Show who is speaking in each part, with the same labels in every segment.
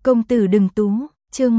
Speaker 1: Công tử đừng tú, chương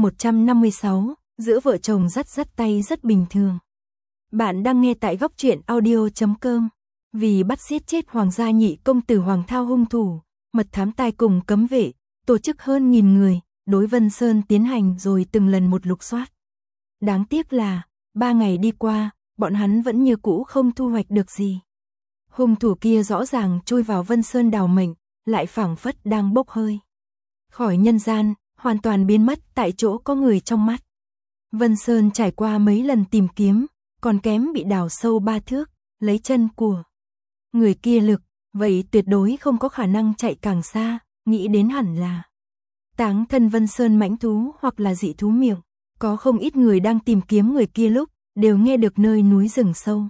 Speaker 1: 156, giữa vợ chồng dắt tay rất bình thường. Bạn đang nghe tại góc truyện audio.com. Vì bắt giết chết hoàng gia nhị công tử Hoàng Thao hung thủ, mật thám tai cùng cấm vệ, tổ chức hơn 1000 người, đối Vân Sơn tiến hành rồi từng lần một lục soát. Đáng tiếc là, 3 ngày đi qua, bọn hắn vẫn như cũ không thu hoạch được gì. Hung thủ kia rõ ràng chui vào Vân Sơn đào mệnh, lại phảng phất đang bốc hơi khỏi nhân gian, hoàn toàn biến mất tại chỗ có người trong mắt. Vân Sơn trải qua mấy lần tìm kiếm, còn kém bị đào sâu 3 thước, lấy chân của người kia lực, vậy tuyệt đối không có khả năng chạy càng xa, nghĩ đến hẳn là táng thân Vân Sơn mãnh thú hoặc là dị thú miệng. Có không ít người đang tìm kiếm người kia lúc, đều nghe được nơi núi rừng sâu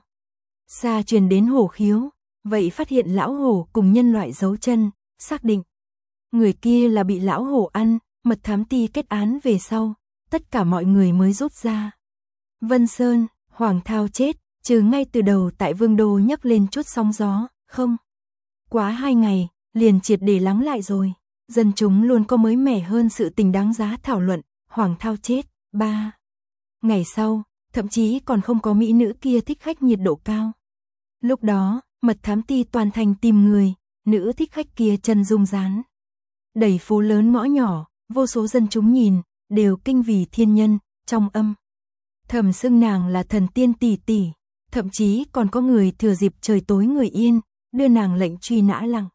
Speaker 1: xa truyền đến hổ khiếu, vậy phát hiện lão hổ cùng nhân loại dấu chân, xác định người kia là bị lão hổ ăn. Mật thám ti kết án về sau, tất cả mọi người mới rút ra. Vân Sơn, Hoàng Thao chết, trừ ngay từ đầu tại Vương Đô nhấc lên chút sóng gió, không. Quá 2 ngày, liền triệt để lắng lại rồi. Dân chúng luôn có mới mẻ hơn sự tình đáng giá thảo luận. Hoàng Thao chết, 3 ngày sau, thậm chí còn không có mỹ nữ kia thích khách nhiệt độ cao. Lúc đó, mật thám ti toàn thành tìm người, nữ thích khách kia chân dung dán đầy phố lớn ngõ nhỏ. Vô số dân chúng nhìn, đều kinh vì thiên nhân, trong âm thầm xưng nàng là thần tiên tỷ tỷ, thậm chí còn có người thừa dịp trời tối người yên, đưa nàng lệnh truy nã lặng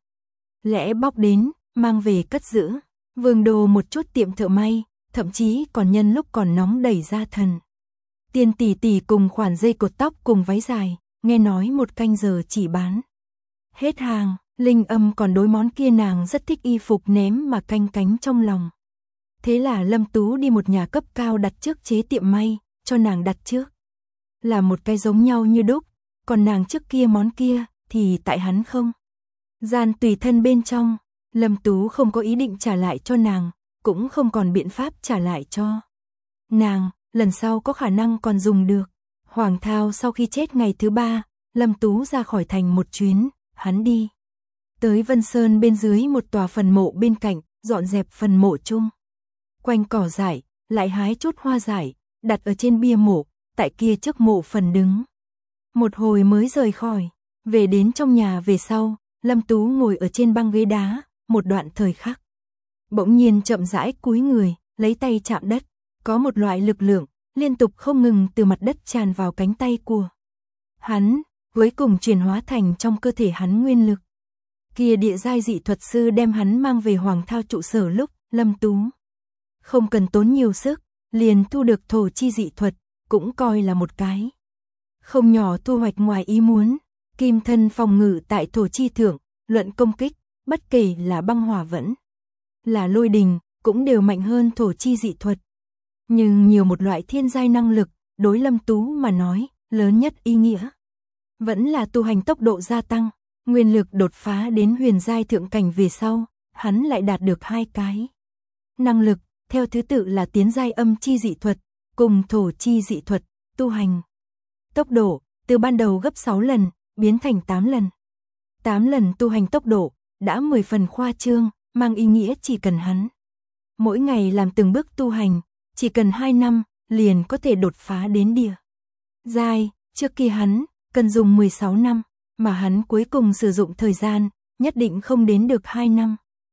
Speaker 1: lẽ bóc đến, mang về cất giữ. Vương Đô một chút tiệm thợ may, thậm chí còn nhân lúc còn nóng đẩy ra thần tiên tỷ tỷ cùng khoản dây cột tóc cùng váy dài, nghe nói 1 canh giờ chỉ bán hết hàng. Linh Âm còn đối món kia nàng rất thích y phục ném mà canh cánh trong lòng. Thế là Lâm Tú đi một nhà cấp cao đặt trước chế tiệm may, cho nàng đặt trước. Là một cái giống nhau như đúc, còn nàng trước kia món kia, thì tại hắn không. Gian tùy thân bên trong, Lâm Tú không có ý định trả lại cho nàng, cũng không còn biện pháp trả lại cho nàng, lần sau có khả năng còn dùng được. Hoàng Thao sau khi chết ngày thứ 3, Lâm Tú ra khỏi thành một chuyến, hắn đi tới Vân Sơn bên dưới một tòa phần mộ bên cạnh, dọn dẹp phần mộ chung quanh cỏ dại, lại hái chút hoa dại, đặt ở trên bia mộ, tại kia trước mộ phần đứng. Một hồi mới rời khỏi, về đến trong nhà về sau, Lâm Tú ngồi ở trên băng ghế đá, một đoạn thời khắc. Bỗng nhiên chậm rãi cúi người, lấy tay chạm đất, có một loại lực lượng, liên tục không ngừng từ mặt đất tràn vào cánh tay của hắn, cuối cùng chuyển hóa thành trong cơ thể hắn nguyên lực. Kia địa giai dị thuật sư đem hắn mang về Hoàng Thao trụ sở lúc, Lâm Tú không cần tốn nhiều sức, liền thu được thổ chi dị thuật, cũng coi là một cái không nhỏ thu hoạch ngoài ý muốn. Kim thân phòng ngự tại thổ chi thượng, luận công kích, bất kể là băng hỏa vẫn là lôi đình, cũng đều mạnh hơn thổ chi dị thuật. Nhưng nhiều một loại thiên giai năng lực, đối Lâm Tú mà nói, lớn nhất ý nghĩa vẫn là tu hành tốc độ gia tăng. Nguyên lực đột phá đến huyền giai thượng cảnh về sau, hắn lại đạt được 2 cái năng lực, theo thứ tự là tiến giai âm chi dị thuật, cùng thổ chi dị thuật, tu hành. Tốc độ, từ ban đầu gấp 6 lần, biến thành 8 lần. 8 lần tu hành tốc độ, đã 10 phần khoa trương, mang ý nghĩa chỉ cần hắn mỗi ngày làm từng bước tu hành, chỉ cần 2 năm, liền có thể đột phá đến địa giai. Trước kia hắn, cần dùng 16 năm. Mà hắn cuối cùng sử dụng thời gian, nhất định không đến được 2 năm.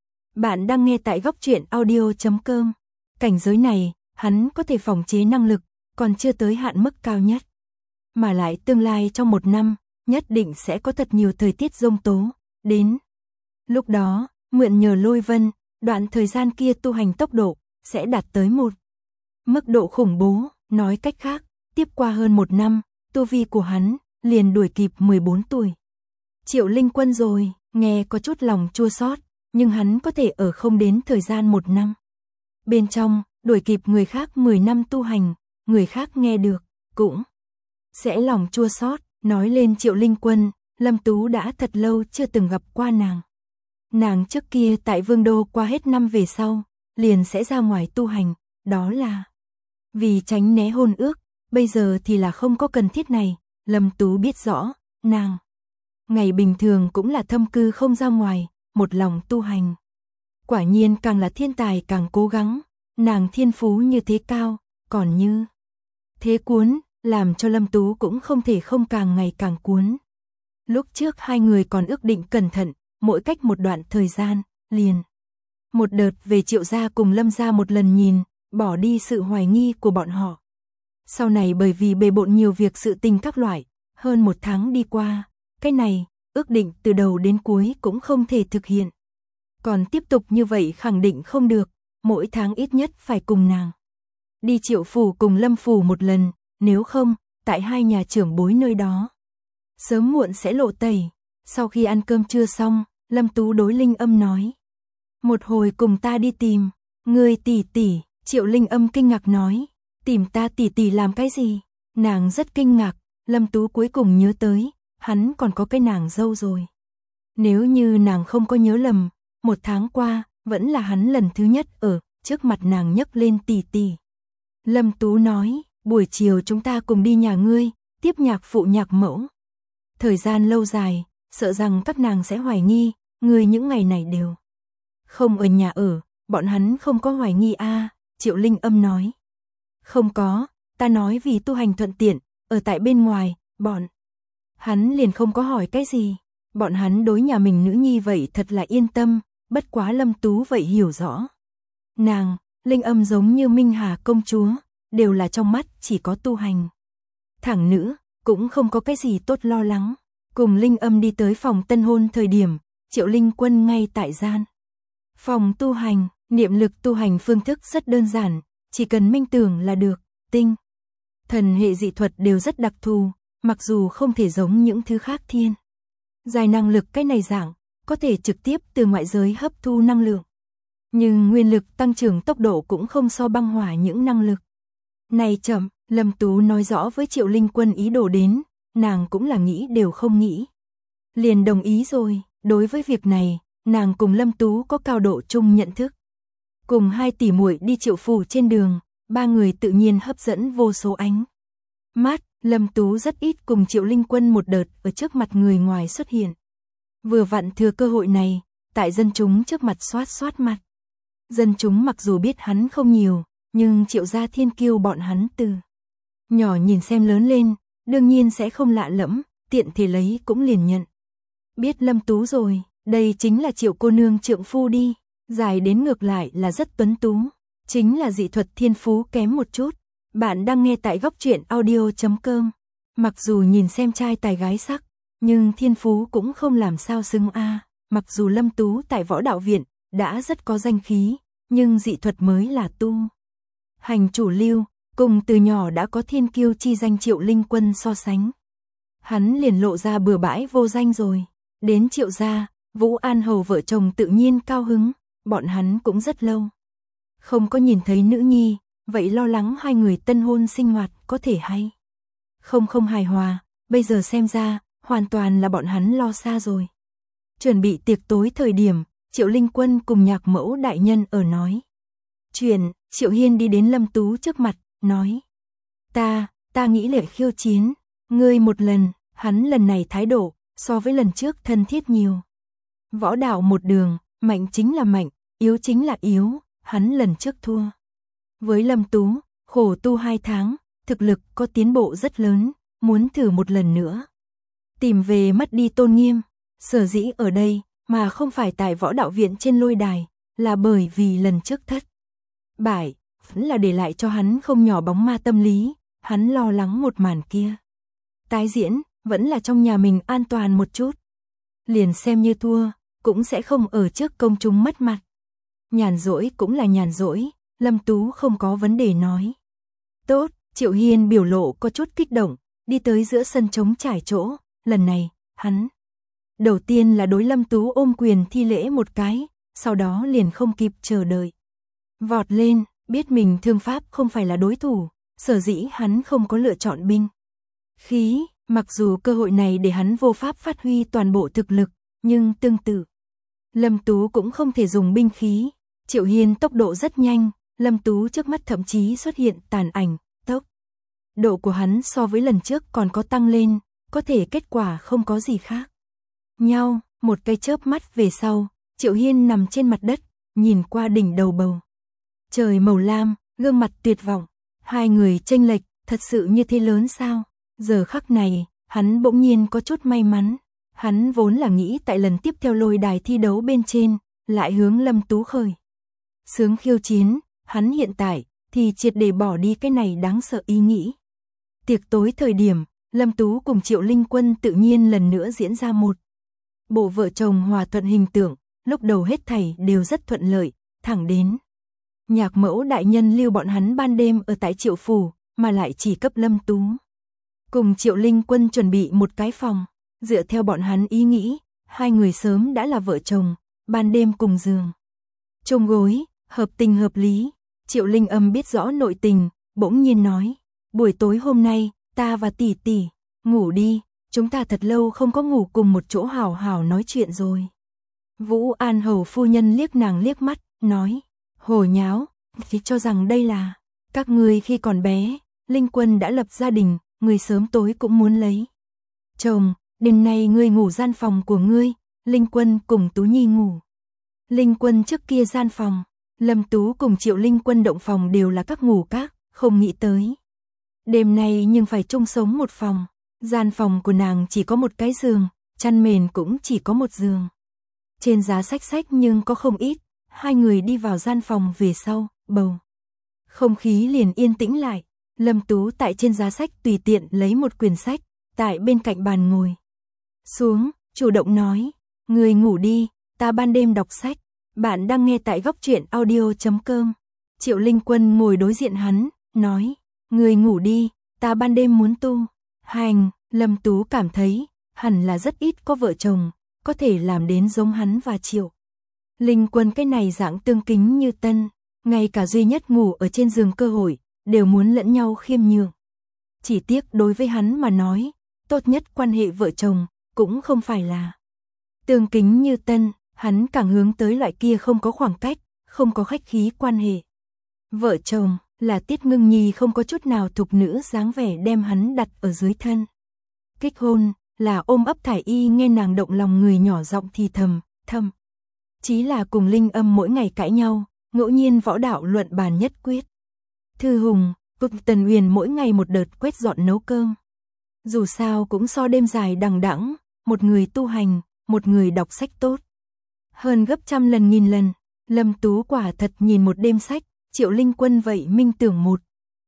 Speaker 1: Bạn đang nghe tại góc truyện audio.com. Cảnh giới này, hắn có thể phòng chế năng lực, còn chưa tới hạn mức cao nhất. Mà lại tương lai trong 1 năm, nhất định sẽ có thật nhiều thời tiết giông tố, đến. Lúc đó, mượn nhờ lôi vân, đoạn thời gian kia tu hành tốc độ, sẽ đạt tới một mức độ khủng bố. Nói cách khác, tiếp qua hơn 1 năm, tu vi của hắn liền đuổi kịp 14 tuổi. Triệu Linh Quân rồi, nghe có chút lòng chua xót, nhưng hắn có thể ở không đến thời gian 1 năm. Bên trong, đuổi kịp người khác 10 năm tu hành, người khác nghe được, cũng sẽ lòng chua xót. Nói lên Triệu Linh Quân, Lâm Tú đã thật lâu chưa từng gặp qua nàng. Nàng trước kia tại Vương Đô qua hết năm về sau, liền sẽ ra ngoài tu hành, đó là vì tránh né hôn ước, bây giờ thì là không có cần thiết này. Lâm Tú biết rõ, nàng ngày bình thường cũng là thâm cư không ra ngoài, một lòng tu hành. Quả nhiên càng là thiên tài càng cố gắng, nàng thiên phú như thế cao, còn như thế cuốn, làm cho Lâm Tú cũng không thể không càng ngày càng cuốn. Lúc trước hai người còn ước định cẩn thận, mỗi cách một đoạn thời gian, liền một đợt về Triệu gia cùng Lâm gia một lần nhìn, bỏ đi sự hoài nghi của bọn họ. Sau này bởi vì bề bộn nhiều việc sự tình các loại, hơn 1 tháng đi qua, cái này, ước định từ đầu đến cuối cũng không thể thực hiện. Còn tiếp tục như vậy khẳng định không được, mỗi tháng ít nhất phải cùng nàng đi Triệu phủ cùng Lâm phủ một lần, nếu không, tại hai nhà trưởng bối nơi đó, sớm muộn sẽ lộ tẩy. Sau khi ăn cơm trưa xong, Lâm Tú đối Linh Âm nói: "Một hồi cùng ta đi tìm người tỷ tỷ." Triệu Linh Âm kinh ngạc nói: "Tìm ta tỷ tỷ làm cái gì?" Nàng rất kinh ngạc, Lâm Tú cuối cùng nhớ tới, hắn còn có cái nàng dâu rồi. Nếu như nàng không có nhớ lầm, 1 tháng qua, vẫn là hắn lần thứ nhất ở trước mặt nàng nhấc lên tỷ tỷ. Lâm Tú nói: "Buổi chiều chúng ta cùng đi nhà ngươi, tiếp nhạc phụ nhạc mẫu. Thời gian lâu dài, sợ rằng các nàng sẽ hoài nghi, ngươi những ngày này đều không ở nhà ở, bọn hắn không có hoài nghi a?" Triệu Linh Âm nói: "Không có, ta nói vì tu hành thuận tiện, ở tại bên ngoài, bọn hắn liền không có hỏi cái gì. Bọn hắn đối nhà mình nữ nhi vậy thật là yên tâm." Bất quá Lâm Tú vậy hiểu rõ. Nàng, Linh Âm giống như Minh Hà công chúa, đều là trong mắt chỉ có tu hành. Thẳng nữ, cũng không có cái gì tốt lo lắng. Cùng Linh Âm đi tới phòng tân hôn thời điểm, Triệu Linh Quân ngay tại gian phòng tu hành, niệm lực tu hành phương thức rất đơn giản, chỉ cần minh tưởng là được. Tinh thần hệ dị thuật đều rất đặc thù, mặc dù không thể giống những thứ khác thiên giai năng lực cái này dạng, có thể trực tiếp từ ngoại giới hấp thu năng lượng. Nhưng nguyên lực tăng trưởng tốc độ cũng không so băng hỏa những năng lực này chậm. Lâm Tú nói rõ với Triệu Linh Quân ý đồ đến, nàng cũng là nghĩ đều không nghĩ, liền đồng ý rồi. Đối với việc này, nàng cùng Lâm Tú có cao độ chung nhận thức. Cùng hai tỷ muội đi Triệu phủ trên đường, ba người tự nhiên hấp dẫn vô số ánh mắt. Lâm Tú rất ít cùng Triệu Linh Quân một đợt ở trước mặt người ngoài xuất hiện. Vừa vặn thừa cơ hội này, tại dân chúng trước mặt xoát mặt. Dân chúng mặc dù biết hắn không nhiều, nhưng Triệu gia thiên kiêu bọn hắn từ nhỏ nhìn xem lớn lên, đương nhiên sẽ không lạ lẫm, tiện thể lấy cũng liền nhận biết Lâm Tú rồi. Đây chính là Triệu cô nương trượng phu đi, dài đến ngược lại là rất tuấn tú, chính là dị thuật thiên phú kém một chút. Bạn đang nghe tại Góc Truyện Audio.com. Mặc dù nhìn xem trai tài gái sắc, nhưng thiên phú cũng không làm sao xứng a. Mặc dù Lâm Tú tại Võ Đạo Viện đã rất có danh khí, nhưng dị thuật mới là tu hành chủ lưu, cùng từ nhỏ đã có thiên kiêu chi danh Triệu Linh Quân so sánh, hắn liền lộ ra bừa bãi vô danh rồi. Đến Triệu gia, Vũ An Hầu vợ chồng tự nhiên cao hứng, bọn hắn cũng rất lâu không có nhìn thấy nữ nhi, vậy lo lắng hai người tân hôn sinh hoạt có thể hay không hài hòa, bây giờ xem ra, hoàn toàn là bọn hắn lo xa rồi. Chuẩn bị tiệc tối thời điểm, Triệu Linh Quân cùng nhạc mẫu đại nhân ở nói chuyện, Triệu Hiên đi đến Lâm Tú trước mặt, nói: Ta nghĩ lệ khiêu chiến, ngươi một lần. Hắn lần này thái độ, so với lần trước thân thiết nhiều. Võ đạo một đường, mạnh chính là mạnh, yếu chính là yếu, hắn lần trước thua với Lâm Tú, khổ tu 2 tháng, thực lực có tiến bộ rất lớn, muốn thử một lần nữa. Tìm về mất đi tôn nghiêm, sở dĩ ở đây, mà không phải tại Võ Đạo Viện trên lôi đài, là bởi vì lần trước thất bại, vẫn là để lại cho hắn không nhỏ bóng ma tâm lý, hắn lo lắng một màn kia tái diễn, vẫn là trong nhà mình an toàn một chút. Liền xem như thua, cũng sẽ không ở trước công chúng mất mặt. Nhàn rỗi cũng là nhàn rỗi, Lâm Tú không có vấn đề nói. Tốt, Triệu Hiên biểu lộ có chút kích động, đi tới giữa sân trống trải chỗ, lần này, hắn đầu tiên là đối Lâm Tú ôm quyền thi lễ một cái, sau đó liền không kịp chờ đợi. Vọt lên, biết mình thương pháp không phải là đối thủ, sở dĩ hắn không có lựa chọn binh khí, mặc dù cơ hội này để hắn vô pháp phát huy toàn bộ thực lực, nhưng tương tự, Lâm Tú cũng không thể dùng binh khí. Triệu Hiên tốc độ rất nhanh, Lâm Tú trước mắt thậm chí xuất hiện tàn ảnh, tốc độ của hắn so với lần trước còn có tăng lên, có thể kết quả không có gì khác nhau. Một cái chớp mắt về sau, Triệu Hiên nằm trên mặt đất, nhìn qua đỉnh đầu bầu trời màu lam, gương mặt tuyệt vọng. Hai người chênh lệch, thật sự như thế lớn sao? Giờ khắc này, hắn bỗng nhiên có chút may mắn. Hắn vốn là nghĩ tại lần tiếp theo lôi đài thi đấu bên trên, lại hướng Lâm Tú khởi sướng khiêu chiến, hắn hiện tại thì triệt để bỏ đi cái này đáng sợ ý nghĩ. Tiệc tối thời điểm, Lâm Tú cùng Triệu Linh Quân tự nhiên lần nữa diễn ra một bộ vợ chồng hòa thuận hình tượng, lúc đầu hết thảy đều rất thuận lợi, thẳng đến nhạc mẫu đại nhân lưu bọn hắn ban đêm ở tại Triệu phủ, mà lại chỉ cấp Lâm Tú cùng Triệu Linh Quân chuẩn bị một cái phòng. Dựa theo bọn hắn ý nghĩ, hai người sớm đã là vợ chồng, ban đêm cùng giường chung gối, hợp tình hợp lý. Triệu Linh Âm biết rõ nội tình, bỗng nhiên nói, buổi tối hôm nay, ta và tỷ tỷ ngủ đi, chúng ta thật lâu không có ngủ cùng một chỗ hào hào nói chuyện rồi. Vũ An Hầu phu nhân liếc nàng liếc mắt, nói, hồ nháo, thì cho rằng đây là các ngươi khi còn bé, Linh Quân đã lập gia đình, người sớm tối cũng muốn lấy chồng, đêm nay ngươi ngủ gian phòng của ngươi, Linh Quân cùng Tú Nhi ngủ Linh Quân trước kia gian phòng, Lâm Tú cùng Triệu Linh Quân động phòng đều là các ngủ các, không nghĩ tới đêm nay nhưng phải chung sống một phòng. Gian phòng của nàng chỉ có một cái giường, chăn mền cũng chỉ có một giường. Trên giá sách nhưng có không ít. Hai người đi vào gian phòng về sau, bầu không khí liền yên tĩnh lại. Lâm Tú tại trên giá sách tùy tiện lấy một quyển sách, tại bên cạnh bàn ngồi xuống, chủ động nói, người ngủ đi, ta ban đêm đọc sách. Bạn đang nghe tại Góc Truyện Audio.com. Triệu Linh Quân ngồi đối diện hắn, nói, người ngủ đi, ta ban đêm muốn tu hành. Lâm Tú cảm thấy, hẳn là rất ít có vợ chồng, có thể làm đến giống hắn và Triệu Linh Quân cái này dạng tương kính như tân, ngay cả duy nhất ngủ ở trên giường cơ hội, đều muốn lẫn nhau khiêm nhường. Chỉ tiếc đối với hắn mà nói, tốt nhất quan hệ vợ chồng, cũng không phải là tương kính như tân, hắn càng hướng tới loại kia không có khoảng cách, không có khách khí quan hệ. Vợ chồng, là Tiết Ngưng Nhi không có chút nào thục nữ dáng vẻ đem hắn đặt ở dưới thân. Kích hôn, là ôm ấp Thải Y nghe nàng động lòng người nhỏ giọng thì thầm, chí là cùng Linh Âm mỗi ngày cãi nhau, ngẫu nhiên võ đạo luận bàn nhất quyết. Thư Hùng, Cực Tần Uyển mỗi ngày một đợt quét dọn nấu cơm. Dù sao cũng so đêm dài đằng đẵng, một người tu hành, một người đọc sách tốt hơn gấp trăm lần nghìn lần. Lâm Tú quả thật nhìn một đêm sách, Triệu Linh Quân vậy minh tưởng một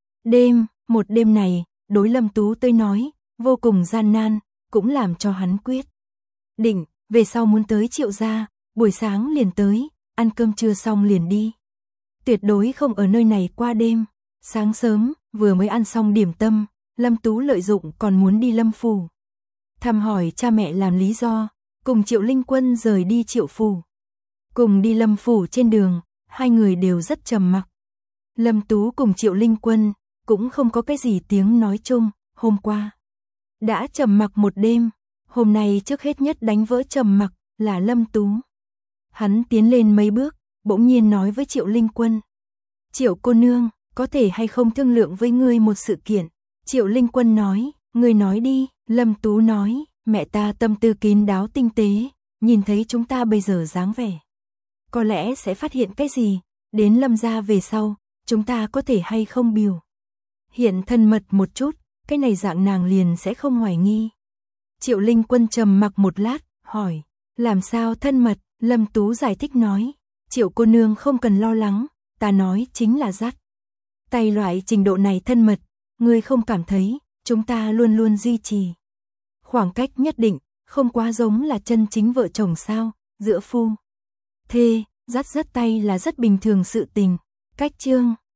Speaker 1: đêm này, đối Lâm Tú tới nói, vô cùng gian nan, cũng làm cho hắn quyết định, về sau muốn tới Triệu gia, buổi sáng liền tới, ăn cơm trưa xong liền đi. Tuyệt đối không ở nơi này qua đêm. Sáng sớm, vừa mới ăn xong điểm tâm, Lâm Tú lợi dụng còn muốn đi Lâm phủ thăm hỏi cha mẹ làm lý do, cùng Triệu Linh Quân rời đi Triệu phủ. Cùng đi Lâm phủ trên đường, hai người đều rất trầm mặc. Lâm Tú cùng Triệu Linh Quân cũng không có cái gì tiếng nói chung, hôm qua đã trầm mặc một đêm, hôm nay trước hết nhất đánh vỡ trầm mặc là Lâm Tú. Hắn tiến lên mấy bước, bỗng nhiên nói với Triệu Linh Quân, Triệu cô nương, có thể hay không thương lượng với ngươi một sự kiện. Triệu Linh Quân nói, ngươi nói đi. Lâm Tú nói, mẹ ta tâm tư kín đáo tinh tế, nhìn thấy chúng ta bây giờ dáng vẻ, có lẽ sẽ phát hiện cái gì, đến Lâm gia về sau, chúng ta có thể hay không biểu hiện thân mật một chút, cái này dạng nàng liền sẽ không hoài nghi. Triệu Linh Quân trầm mặc một lát, hỏi, làm sao thân mật? Lâm Tú giải thích nói, Triệu cô nương không cần lo lắng, ta nói chính là dắt tay loại trình độ này thân mật, ngươi không cảm thấy chúng ta luôn luôn duy trì khoảng cách nhất định, không quá giống là chân chính vợ chồng sao? Giữa phu thê, dắt tay là rất bình thường sự tình. Cách chương